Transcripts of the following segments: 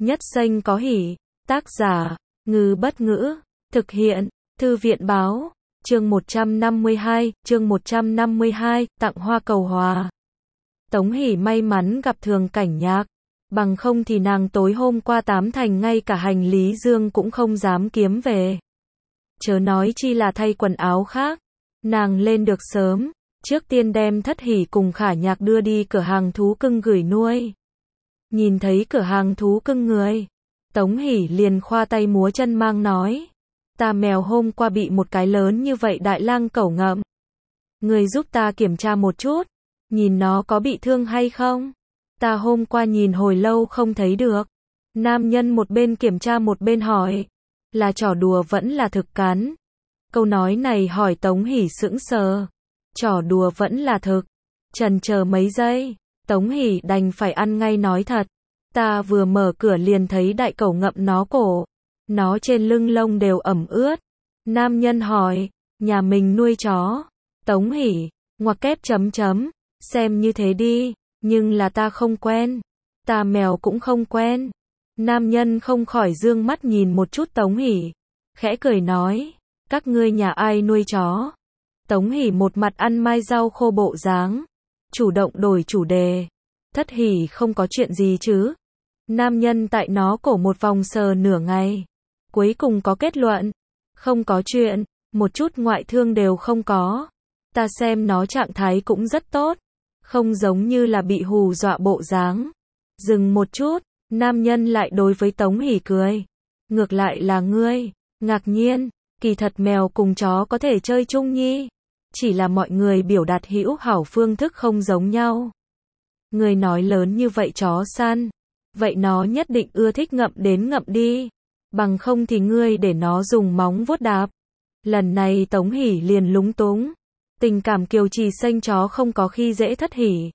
Nhất xanh có hỉ. Tác giả, Ngư Bất Ngữ. Thực hiện, Thư viện Báo. Chương 152, tặng hoa cầu hòa. Tống Hỷ may mắn gặp Thường Cảnh Nhạc. Bằng không thì nàng tối hôm qua Tám Thành ngay cả hành lý dương cũng không dám kiếm về. Chớ nói chi là thay quần áo khác. Nàng lên được sớm, trước tiên đem Thất Hỷ cùng Khả Nhạc đưa đi cửa hàng thú cưng gửi nuôi. Nhìn thấy cửa hàng thú cưng người, Tống Hỷ liền khoa tay múa chân mang nói. Ta mèo hôm qua bị một cái lớn như vậy đại lang cẩu ngậm. Người giúp ta kiểm tra một chút, nhìn nó có bị thương hay không? Ta hôm qua nhìn hồi lâu không thấy được. Nam nhân một bên kiểm tra một bên hỏi. Là trò đùa vẫn là thực cắn? Câu nói này hỏi Tống Hỷ sững sờ. Trò đùa vẫn là thực. Chần chờ mấy giây, Tống Hỷ đành phải ăn ngay nói thật. Ta vừa mở cửa liền thấy đại cẩu ngậm nó cổ. Nó trên lưng lông đều ẩm ướt. Nam nhân hỏi, nhà mình nuôi chó. Tống Hỷ, ngoặc kép chấm chấm, xem như thế đi, nhưng là ta không quen. Ta mèo cũng không quen. Nam nhân không khỏi dương mắt nhìn một chút Tống Hỷ, khẽ cười nói, các ngươi nhà ai nuôi chó? Tống Hỷ một mặt ăn mai rau khô bộ dáng, chủ động đổi chủ đề. Thất Hỷ không có chuyện gì chứ? Nam nhân tại nó cổ một vòng sờ nửa ngày, cuối cùng có kết luận, không có chuyện, một chút ngoại thương đều không có. Ta xem nó trạng thái cũng rất tốt, không giống như là bị hù dọa bộ dáng. Dừng một chút, nam nhân lại đối với Tống Hỷ cười. Ngược lại là ngươi, ngạc nhiên, kỳ thật mèo cùng chó có thể chơi chung nhi. Chỉ là mọi người biểu đạt hữu hảo phương thức không giống nhau. Ngươi nói lớn như vậy chó săn, vậy nó nhất định ưa thích ngậm đến ngậm đi. Bằng không thì ngươi để nó dùng móng vuốt đạp. Lần này Tống Hỷ liền lúng túng. Tình cảm kiều trì xanh chó không có khi dễ Thất Hỷ.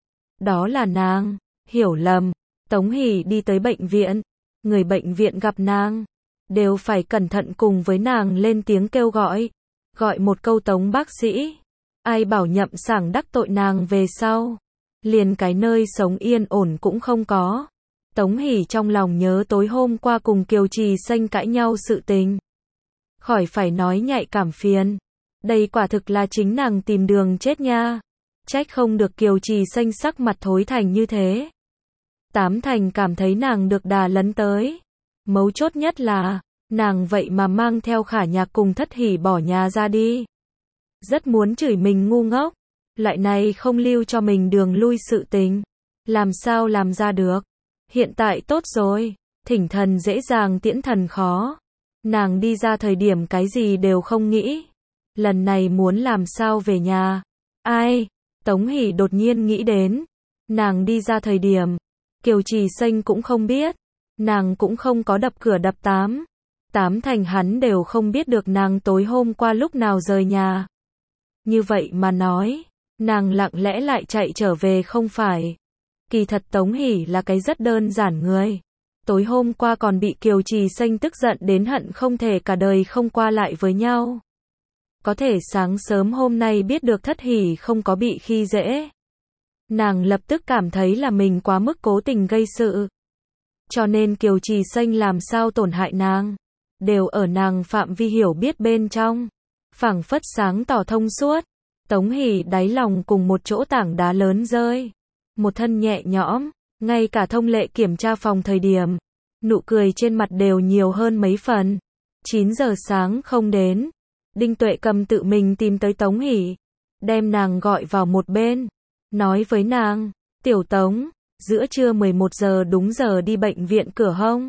Đó là nàng, hiểu lầm. Tống Hỷ đi tới bệnh viện. Người bệnh viện gặp nàng, đều phải cẩn thận cùng với nàng lên tiếng kêu gọi. Gọi một câu Tống bác sĩ. Ai bảo Nhậm Sảng đắc tội nàng về sau. Liền cái nơi sống yên ổn cũng không có. Tống Hỷ trong lòng nhớ tối hôm qua cùng Kiều Trì Xanh cãi nhau sự tình. Khỏi phải nói nhạy cảm phiền. Đây quả thực là chính nàng tìm đường chết nha. Trách không được Kiều Trì Xanh sắc mặt thối thành như thế. Tám Thành cảm thấy nàng được đà lấn tới. Mấu chốt nhất là, nàng vậy mà mang theo Khả Nhạc cùng Thất Hỷ bỏ nhà ra đi. Rất muốn chửi mình ngu ngốc. Loại này không lưu cho mình đường lui sự tình. Làm sao làm ra được. Hiện tại tốt rồi, thỉnh thần dễ dàng tiễn thần khó. Nàng đi ra thời điểm cái gì đều không nghĩ. Lần này muốn làm sao về nhà. Ai? Tống Hỷ đột nhiên nghĩ đến. Nàng đi ra thời điểm, Kiều Trì Xanh cũng không biết. Nàng cũng không có đập cửa đập Tám Thành hắn đều không biết được nàng tối hôm qua lúc nào rời nhà. Như vậy mà nói, nàng lặng lẽ lại chạy trở về không phải. Kỳ thật Tống Hỷ là cái rất đơn giản người. Tối hôm qua còn bị Kiều Trì Xanh tức giận đến hận không thể cả đời không qua lại với nhau. Có thể sáng sớm hôm nay biết được Thất Hỷ không có bị khi dễ. Nàng lập tức cảm thấy là mình quá mức cố tình gây sự. Cho nên Kiều Trì Xanh làm sao tổn hại nàng, đều ở nàng phạm vi hiểu biết bên trong. Phảng phất sáng tỏ thông suốt. Tống Hỷ đáy lòng cùng một chỗ tảng đá lớn rơi. Một thân nhẹ nhõm, ngay cả thông lệ kiểm tra phòng thời điểm, nụ cười trên mặt đều nhiều hơn mấy phần. 9 giờ sáng không đến, Đinh Tuệ Cầm tự mình tìm tới Tống Hỷ, đem nàng gọi vào một bên, nói với nàng, tiểu Tống, giữa trưa 11 giờ đúng giờ đi bệnh viện cửa hông.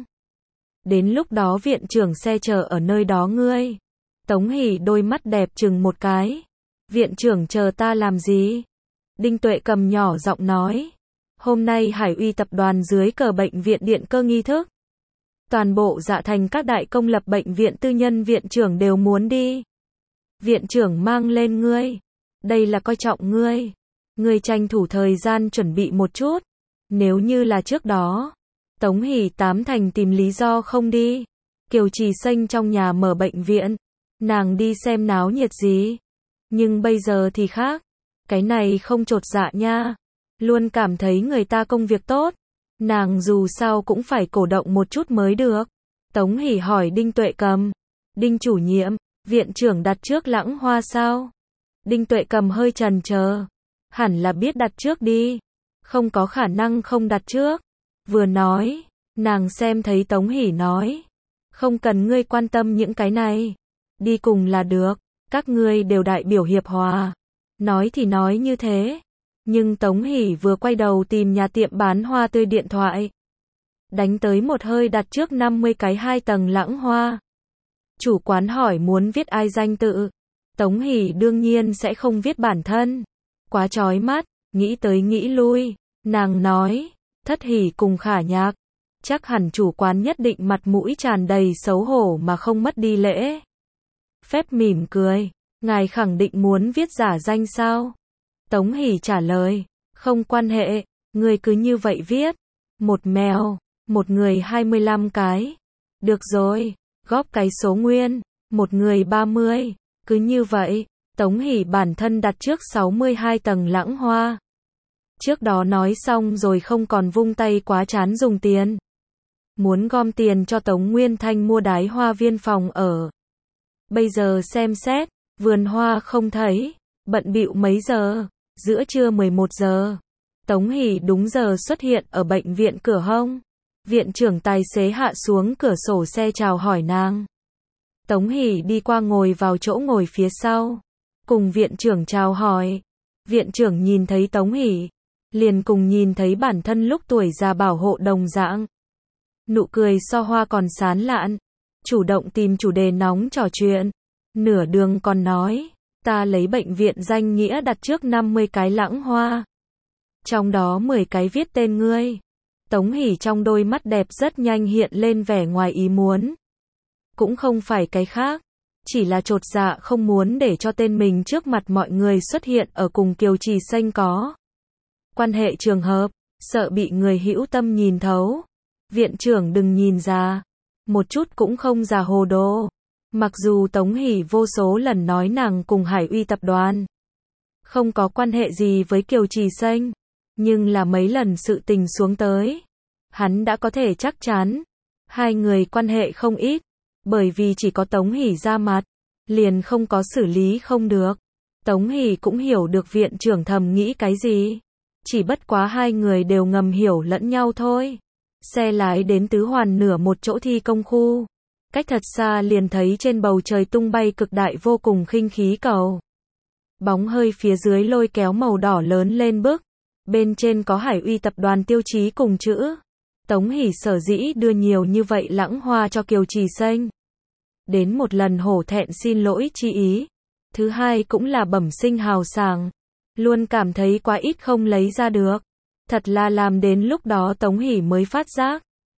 Đến lúc đó viện trưởng xe chờ ở nơi đó ngươi. Tống Hỷ đôi mắt đẹp chừng một cái. Viện trưởng chờ ta làm gì? Đinh Tuệ Cầm nhỏ giọng nói. Hôm nay Hải Uy tập đoàn dưới cờ bệnh viện điện cơ nghi thức. Toàn bộ Dạ Thành các đại công lập bệnh viện tư nhân viện trưởng đều muốn đi. Viện trưởng mang lên ngươi. Đây là coi trọng ngươi. Ngươi tranh thủ thời gian chuẩn bị một chút. Nếu như là trước đó, Tống Hỷ Tám Thành tìm lý do không đi. Kiều Trì Xanh trong nhà mở bệnh viện. Nàng đi xem náo nhiệt gì. Nhưng bây giờ thì khác. Cái này không chột dạ nha. Luôn cảm thấy người ta công việc tốt. nàng dù sao cũng phải cổ động một chút mới được. Tống Hỷ hỏi Đinh Tuệ Cầm, Đinh chủ nhiệm, viện trưởng đặt trước Lãng Hoa sao? Đinh Tuệ Cầm hơi chần chờ, hẳn là biết đặt trước đi, không có khả năng không đặt trước. Vừa nói, nàng xem thấy Tống Hỷ nói, không cần ngươi quan tâm những cái này, đi cùng là được, các ngươi đều đại biểu hiệp hòa. Nói thì nói như thế, nhưng Tống Hỷ vừa quay đầu tìm nhà tiệm bán hoa tươi điện thoại, đánh tới một hơi đặt trước 50 cái 2 tầng Lãng Hoa. Chủ quán hỏi muốn viết ai danh tự, Tống Hỷ đương nhiên sẽ không viết bản thân, quá chói mắt, nghĩ tới nghĩ lui, nàng nói, Thất Hỷ cùng Khả Nhạc, chắc hẳn chủ quán nhất định mặt mũi tràn đầy xấu hổ mà không mất đi lễ phép mỉm cười, ngài khẳng định muốn viết giả danh sao? Tống Hỷ trả lời, không quan hệ, người cứ như vậy viết, một mèo, một người 25 cái, được rồi, góp cái số nguyên, một người 30, cứ như vậy. Tống Hỷ bản thân đặt trước 62 tầng Lãng Hoa. Trước đó nói xong rồi không còn vung tay quá chán dùng tiền. Muốn gom tiền cho Tống Nguyên Thanh mua đái hoa viên phòng ở. Bây giờ xem xét, vườn hoa không thấy, bận bịu mấy giờ, giữa trưa 11 giờ. Tống Hỷ đúng giờ xuất hiện ở bệnh viện cửa hông. Viện trưởng tài xế hạ xuống cửa sổ xe chào hỏi nàng. Tống Hỷ đi qua ngồi vào chỗ ngồi phía sau, cùng viện trưởng chào hỏi. Viện trưởng nhìn thấy Tống Hỷ, liền cùng nhìn thấy bản thân lúc tuổi già bảo hộ đồng dạng. Nụ cười so hoa còn sán lạn, chủ động tìm chủ đề nóng trò chuyện. Nửa đường còn nói, ta lấy bệnh viện danh nghĩa đặt trước 50 cái Lãng Hoa. Trong đó 10 cái viết tên ngươi. Tống Hỷ trong đôi mắt đẹp rất nhanh hiện lên vẻ ngoài ý muốn. Cũng không phải cái khác, chỉ là chột dạ không muốn để cho tên mình trước mặt mọi người xuất hiện ở cùng Kiều Trì Xanh có quan hệ trường hợp, sợ bị người hữu tâm nhìn thấu. Viện trưởng đừng nhìn già, một chút cũng không già hồ đồ. Mặc dù Tống Hỷ vô số lần nói nàng cùng Hải Uy tập đoàn không có quan hệ gì với Kiều Trì Xanh, nhưng là mấy lần sự tình xuống tới, hắn đã có thể chắc chắn hai người quan hệ không ít, bởi vì chỉ có Tống Hỷ ra mặt, liền không có xử lý không được. Tống Hỷ cũng hiểu được viện trưởng thầm nghĩ cái gì, chỉ bất quá hai người đều ngầm hiểu lẫn nhau thôi. Xe lái đến Tứ Hoàn nửa một chỗ thi công khu, cách thật xa liền thấy trên bầu trời tung bay cực đại vô cùng khinh khí cầu. Bóng hơi phía dưới lôi kéo màu đỏ lớn lên bức, bên trên có Hải Uy tập đoàn tiêu chí cùng chữ. Tống Hỷ sở dĩ đưa nhiều như vậy Lãng Hoa cho Kiều Trì Xanh, đến một lần hổ thẹn xin lỗi chi ý, thứ hai cũng là bẩm sinh hào sảng, luôn cảm thấy quá ít không lấy ra được. Thật là làm đến lúc đó Tống Hỷ mới phát giác.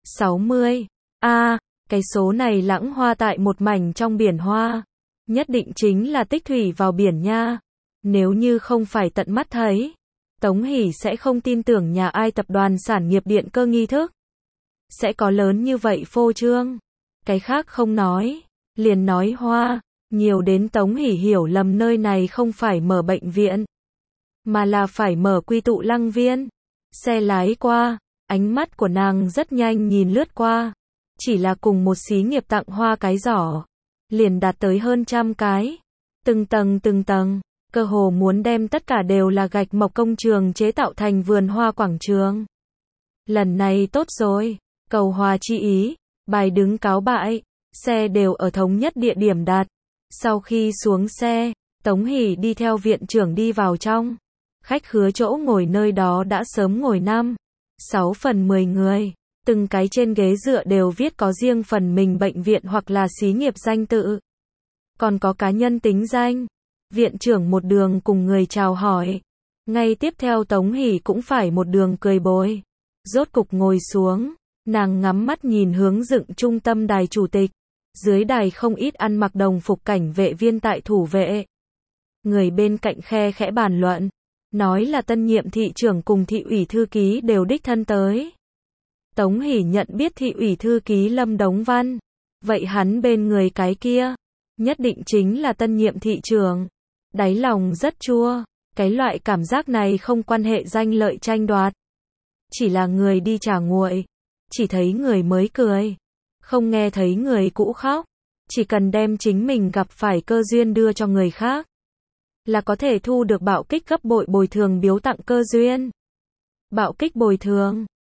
60. Cái số này Lãng Hoa tại một mảnh trong biển hoa, nhất định chính là tích thủy vào biển nha. Nếu như không phải tận mắt thấy, Tống Hỷ sẽ không tin tưởng nhà ai tập đoàn sản nghiệp điện cơ nghi thức sẽ có lớn như vậy phô trương. Cái khác không nói, liền nói hoa, nhiều đến Tống Hỷ hiểu lầm nơi này không phải mở bệnh viện, mà là phải mở quy tụ lăng viên. Xe lái qua, ánh mắt của nàng rất nhanh nhìn lướt qua, chỉ là cùng một xí nghiệp tặng hoa cái giỏ, liền đạt tới hơn 100 cái, từng tầng, cơ hồ muốn đem tất cả đều là gạch mộc công trường chế tạo thành vườn hoa quảng trường. Lần này tốt rồi, cầu hòa chi ý, bài đứng cáo bại, xe đều ở thống nhất địa điểm đặt. Sau khi xuống xe, Tống Hỷ đi theo viện trưởng đi vào trong. Khách khứa chỗ ngồi nơi đó đã sớm ngồi 5-6 phần 10 người, từng cái trên ghế dựa đều viết có riêng phần mình bệnh viện hoặc là xí nghiệp danh tự, còn có cá nhân tính danh. Viện trưởng một đường cùng người chào hỏi, ngay tiếp theo Tống Hỷ cũng phải một đường cười bồi. Rốt cục ngồi xuống, nàng ngắm mắt nhìn hướng dựng trung tâm đài chủ tịch, dưới đài không ít ăn mặc đồng phục cảnh vệ viên tại thủ vệ. Người bên cạnh khe khẽ bàn luận, nói là tân nhiệm thị trưởng cùng thị ủy thư ký đều đích thân tới. Tống Hỷ nhận biết thị ủy thư ký Lâm Đống Văn, vậy hắn bên người cái kia, nhất định chính là tân nhiệm thị trưởng. Đáy lòng rất chua, cái loại cảm giác này không quan hệ danh lợi tranh đoạt, Chỉ là người đi trả nguội. Chỉ thấy người mới cười. Không nghe thấy người cũ khóc. Chỉ cần đem chính mình gặp phải cơ duyên đưa cho người khác, là có thể thu được bạo kích gấp bội bồi thường biếu tặng cơ duyên. Bạo kích bồi thường.